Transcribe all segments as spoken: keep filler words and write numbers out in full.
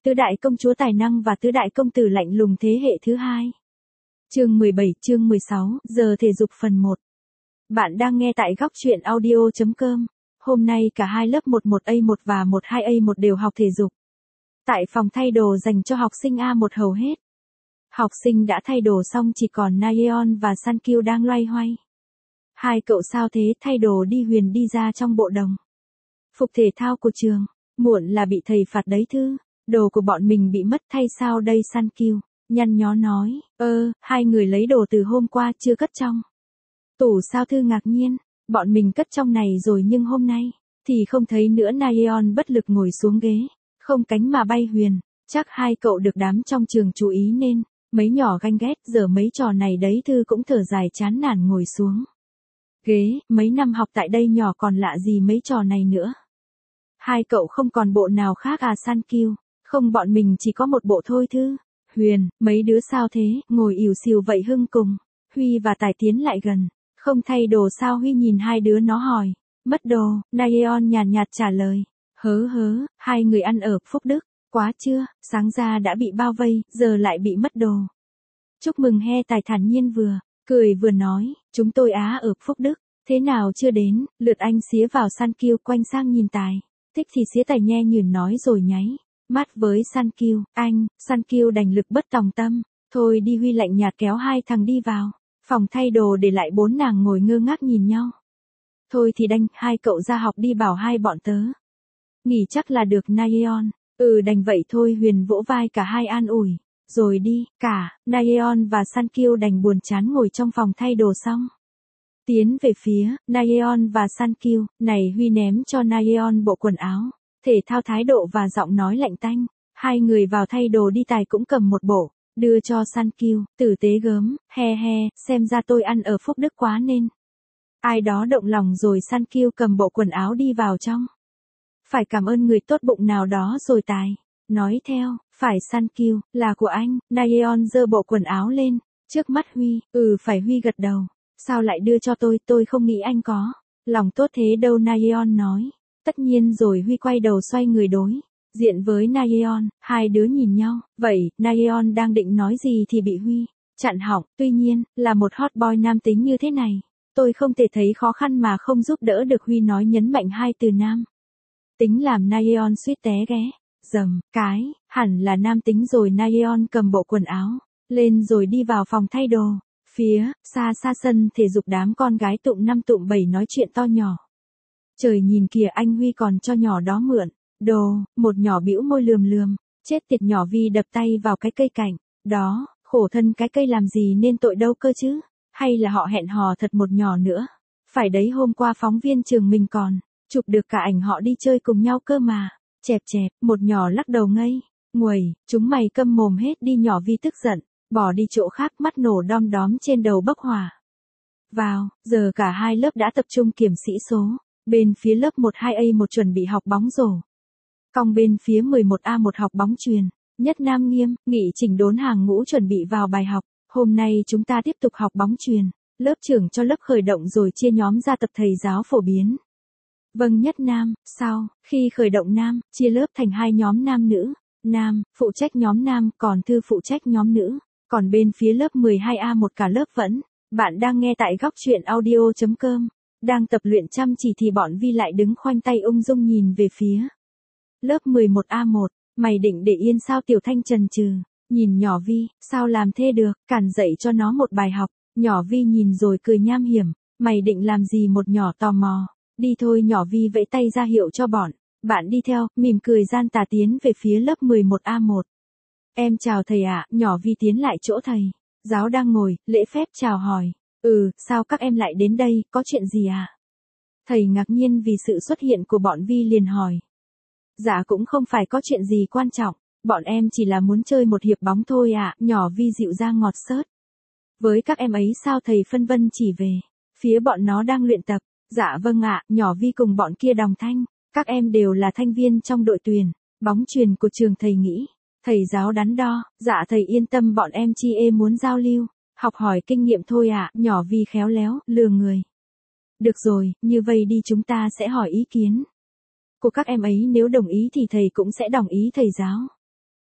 tứ đại công chúa tài năng và tứ đại công tử lạnh lùng thế hệ thứ hai. Chương mười bảy, chương mười sáu, giờ thể dục phần một. Bạn đang nghe tại góc truyện audio chấm com. Hôm nay cả hai lớp một một A một và một hai A một đều học thể dục. Tại phòng thay đồ dành cho học sinh A một hầu hết. Học sinh đã thay đồ xong, chỉ còn Nayeon và Sankyu đang loay hoay. Hai cậu sao thế? Thay đồ đi. Huyền đi ra trong bộ đồng phục thể thao của trường. Muộn là bị thầy phạt đấy Thư. Đồ của bọn mình bị mất thay sao đây? Sankyu nhăn nhó nói. Ơ, hai người lấy đồ từ hôm qua chưa cất trong tủ sao? Thư ngạc nhiên. Bọn mình cất trong này rồi nhưng hôm nay thì không thấy nữa. Nayeon bất lực ngồi xuống ghế, không cánh mà bay. Huyền, chắc hai cậu được đám trong trường chú ý nên mấy nhỏ ganh ghét giờ mấy trò này đấy. Thư cũng thở dài chán nản ngồi xuống ghế. Mấy năm học tại đây nhỏ còn lạ gì mấy trò này nữa. Hai cậu không còn bộ nào khác à? Sankyu, không, bọn mình chỉ có một bộ thôi Thư. Huyền, mấy đứa sao thế? Ngồi ỉu xìu vậy Hưng cùng Huy và Tài tiến lại gần. Không thay đồ sao? Huy nhìn hai đứa nó hỏi. Mất đồ. Nayeon nhàn nhạt trả lời. Hớ hớ, hai người ăn ở Phúc Đức quá chưa? Sáng ra đã bị bao vây, giờ lại bị mất đồ. Chúc mừng he. Tài thản nhiên vừa cười vừa nói. Chúng tôi á ở Phúc Đức. Thế nào chưa đến? Lượt anh xía vào. Sankyu quanh sang nhìn Tài. Thích thì xía. Tài nhe nhường nói rồi nháy mắt với Sankyu. Anh. Sankyu đành lực bất tòng tâm. Thôi đi. Huy lạnh nhạt kéo hai thằng đi vào phòng thay đồ, để lại bốn nàng ngồi ngơ ngác nhìn nhau. Thôi thì đành, hai cậu ra học đi, bảo hai bọn tớ nghỉ chắc là được. Nayeon. Ừ đành vậy thôi. Huyền vỗ vai cả hai an ủi. Rồi đi. Cả Nayeon và Sankyu đành buồn chán ngồi trong phòng thay đồ xong tiến về phía Nayeon và Sankyu. Này Huy ném cho Nayeon bộ quần áo thể thao, thái độ và giọng nói lạnh tanh. Hai người vào thay đồ đi. Tài cũng cầm một bộ đưa cho Sankyu. Tử tế gớm. He he, xem ra tôi ăn ở Phúc Đức quá nên ai đó động lòng rồi. Sankyu cầm bộ quần áo đi vào trong. Phải cảm ơn người tốt bụng nào đó rồi. Tài nói theo. Phải Sankyu, là của anh. Nayeon giơ bộ quần áo lên trước mắt Huy. Ừ phải. Huy gật đầu. Sao lại đưa cho tôi? Tôi không nghĩ anh có lòng tốt thế đâu. Nayeon nói. Tất nhiên rồi. Huy quay đầu xoay người đối diện với Nayeon. Hai đứa nhìn nhau. Vậy, Nayeon đang định nói gì thì bị Huy chặn họng. Tuy nhiên, là một hot boy nam tính như thế này, tôi không thể thấy khó khăn mà không giúp đỡ được. Huy nói nhấn mạnh hai từ nam tính làm Nayeon suýt té ghé. Dầm, cái, hẳn là nam tính rồi. Nayeon cầm bộ quần áo lên rồi đi vào phòng thay đồ. Phía xa xa sân thể dục, đám con gái tụm năm tụm bảy nói chuyện to nhỏ. Trời nhìn kìa, anh Huy còn cho nhỏ đó mượn đồ. Một nhỏ bĩu môi lườm lườm. Chết tiệt. Nhỏ Vi đập tay vào cái cây cạnh đó. Khổ thân cái cây làm gì nên tội đâu cơ chứ. Hay là họ hẹn hò thật? Một nhỏ nữa. Phải đấy, hôm qua phóng viên trường mình còn chụp được cả ảnh họ đi chơi cùng nhau cơ mà. Chẹp chẹp. Một nhỏ lắc đầu ngây nguầy. Chúng mày câm mồm hết đi. Nhỏ Vi tức giận bỏ đi chỗ khác, mắt nổ đom đóm trên đầu bốc hỏa. Vào giờ cả hai lớp đã tập trung kiểm sĩ số. Bên phía lớp một hai A một chuẩn bị học bóng rổ cong, bên phía mười một A một học bóng chuyền. Nhất Nam nghiêm nghị chỉnh đốn hàng ngũ chuẩn bị vào bài học. Hôm nay chúng ta tiếp tục học bóng chuyền. Lớp trưởng cho lớp khởi động rồi chia nhóm ra tập. Thầy giáo phổ biến. Vâng Nhất Nam. Sau khi khởi động, Nam chia lớp thành hai nhóm nam nữ. Nam phụ trách nhóm nam, còn Thư phụ trách nhóm nữ. Còn bên phía lớp mười hai A một cả lớp vẫn. Bạn đang nghe tại góc truyện audio chấm com. Đang tập luyện chăm chỉ thì bọn Vi lại đứng khoanh tay ung dung nhìn về phía lớp mười một A một. Mày định để yên sao? Tiểu Thanh chần chừ nhìn nhỏ Vi. Sao làm thế được? Cản dạy cho nó một bài học. Nhỏ Vi nhìn rồi cười nham hiểm. Mày định làm gì? Một nhỏ tò mò. Đi thôi. Nhỏ Vi vẫy tay ra hiệu cho bọn bạn đi theo, mỉm cười gian tà tiến về phía lớp mười một A một. Em chào thầy ạ. Nhỏ Vi tiến lại chỗ thầy giáo đang ngồi, lễ phép chào hỏi. Ừ, sao các em lại đến đây, có chuyện gì à? Thầy ngạc nhiên vì sự xuất hiện của bọn Vi liền hỏi. Dạ cũng không phải có chuyện gì quan trọng, bọn em chỉ là muốn chơi một hiệp bóng thôi ạ. Nhỏ Vi dịu dàng ngọt xớt với các em ấy. Sao? Thầy phân vân chỉ về phía bọn nó đang luyện tập. Dạ vâng ạ. Nhỏ Vi cùng bọn kia đồng thanh. Các em đều là thành viên trong đội tuyển bóng chuyền của trường thầy nghĩ. Thầy giáo đắn đo. Dạ thầy yên tâm, bọn em chi ê muốn giao lưu, học hỏi kinh nghiệm thôi ạ. Nhỏ Vi khéo léo lừa người. Được rồi, như vậy đi, chúng ta sẽ hỏi ý kiến của các em ấy, nếu đồng ý thì thầy cũng sẽ đồng ý. Thầy giáo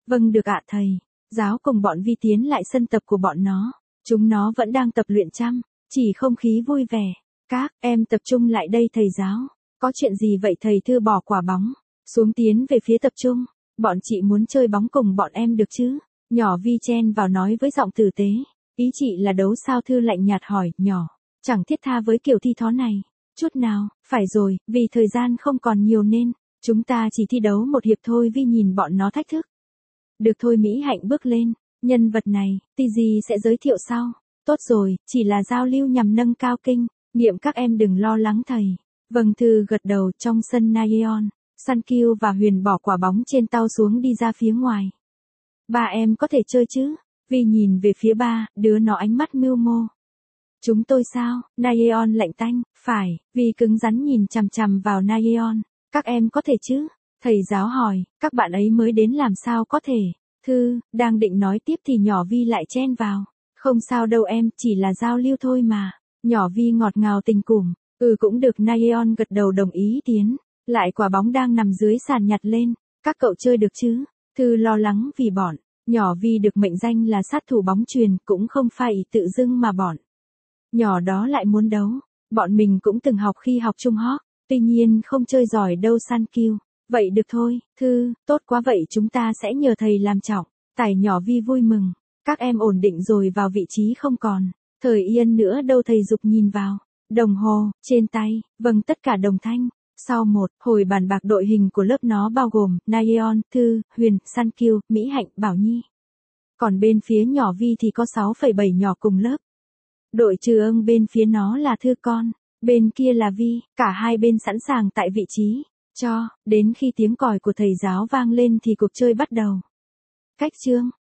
Vâng được ạ thầy. Giáo cùng bọn Vi tiến lại sân tập của bọn nó. Chúng nó vẫn đang tập luyện chăm, chỉ không khí vui vẻ. Các em tập trung lại đây thầy giáo. Có chuyện gì vậy thầy Thư bỏ quả bóng, xuống tiến về phía tập trung. Bọn chị muốn chơi bóng cùng bọn em được chứ? Nhỏ Vi chen vào nói với giọng tử tế. Ý chị là đấu sao? Thư lạnh nhạt hỏi. Nhỏ, chẳng thiết tha với kiểu thi thó này. Chút nào, phải rồi, vì thời gian không còn nhiều nên, chúng ta chỉ thi đấu một hiệp thôi. Vi nhìn bọn nó thách thức. Được thôi. Mỹ Hạnh bước lên. Nhân vật này, Ti gì sẽ giới thiệu sau. Tốt rồi, chỉ là giao lưu nhằm nâng cao kinh nghiệm, các em đừng lo lắng thầy. Vâng. Thư gật đầu. Trong sân Nayeon, Sankyu và Huyền bỏ quả bóng trên tàu xuống đi ra phía ngoài. Ba em có thể chơi chứ? Vi nhìn về phía ba, đứa nó ánh mắt mưu mô. Chúng tôi sao? Nayeon lạnh tanh. Phải. Vi cứng rắn nhìn chằm chằm vào Nayeon. Các em có thể chứ? Thầy giáo hỏi. Các bạn ấy mới đến làm sao có thể? Thư đang định nói tiếp thì nhỏ Vi lại chen vào. Không sao đâu em, chỉ là giao lưu thôi mà. Nhỏ Vi ngọt ngào tình củm. Ừ cũng được. Nayeon gật đầu đồng ý tiến lại quả bóng đang nằm dưới sàn nhặt lên. Các cậu chơi được chứ? Thư lo lắng vì bọn nhỏ Vi được mệnh danh là sát thủ bóng chuyền, cũng không phải tự dưng mà bọn nhỏ đó lại muốn đấu. Bọn mình cũng từng học khi học trung học, tuy nhiên không chơi giỏi đâu. Sankyu. Vậy được thôi. Thư, tốt quá, vậy chúng ta sẽ nhờ thầy làm trọng tài. Nhỏ Vi vui mừng. Các em ổn định rồi vào vị trí không còn thời yên nữa đâu. Thầy Dục nhìn vào đồng hồ trên tay. Vâng, tất cả đồng thanh. Sau một hồi bàn bạc, đội hình của lớp nó bao gồm Nayeon, Thư, Huyền, Sankyu, Mỹ Hạnh, Bảo Nhi. Còn bên phía nhỏ Vi thì có sáu phẩy bảy nhỏ cùng lớp. Đội trừ ưng bên phía nó là Thư con, bên kia là Vi. Cả hai bên sẵn sàng tại vị trí. Cho đến khi tiếng còi của thầy giáo vang lên thì cuộc chơi bắt đầu. Cách chương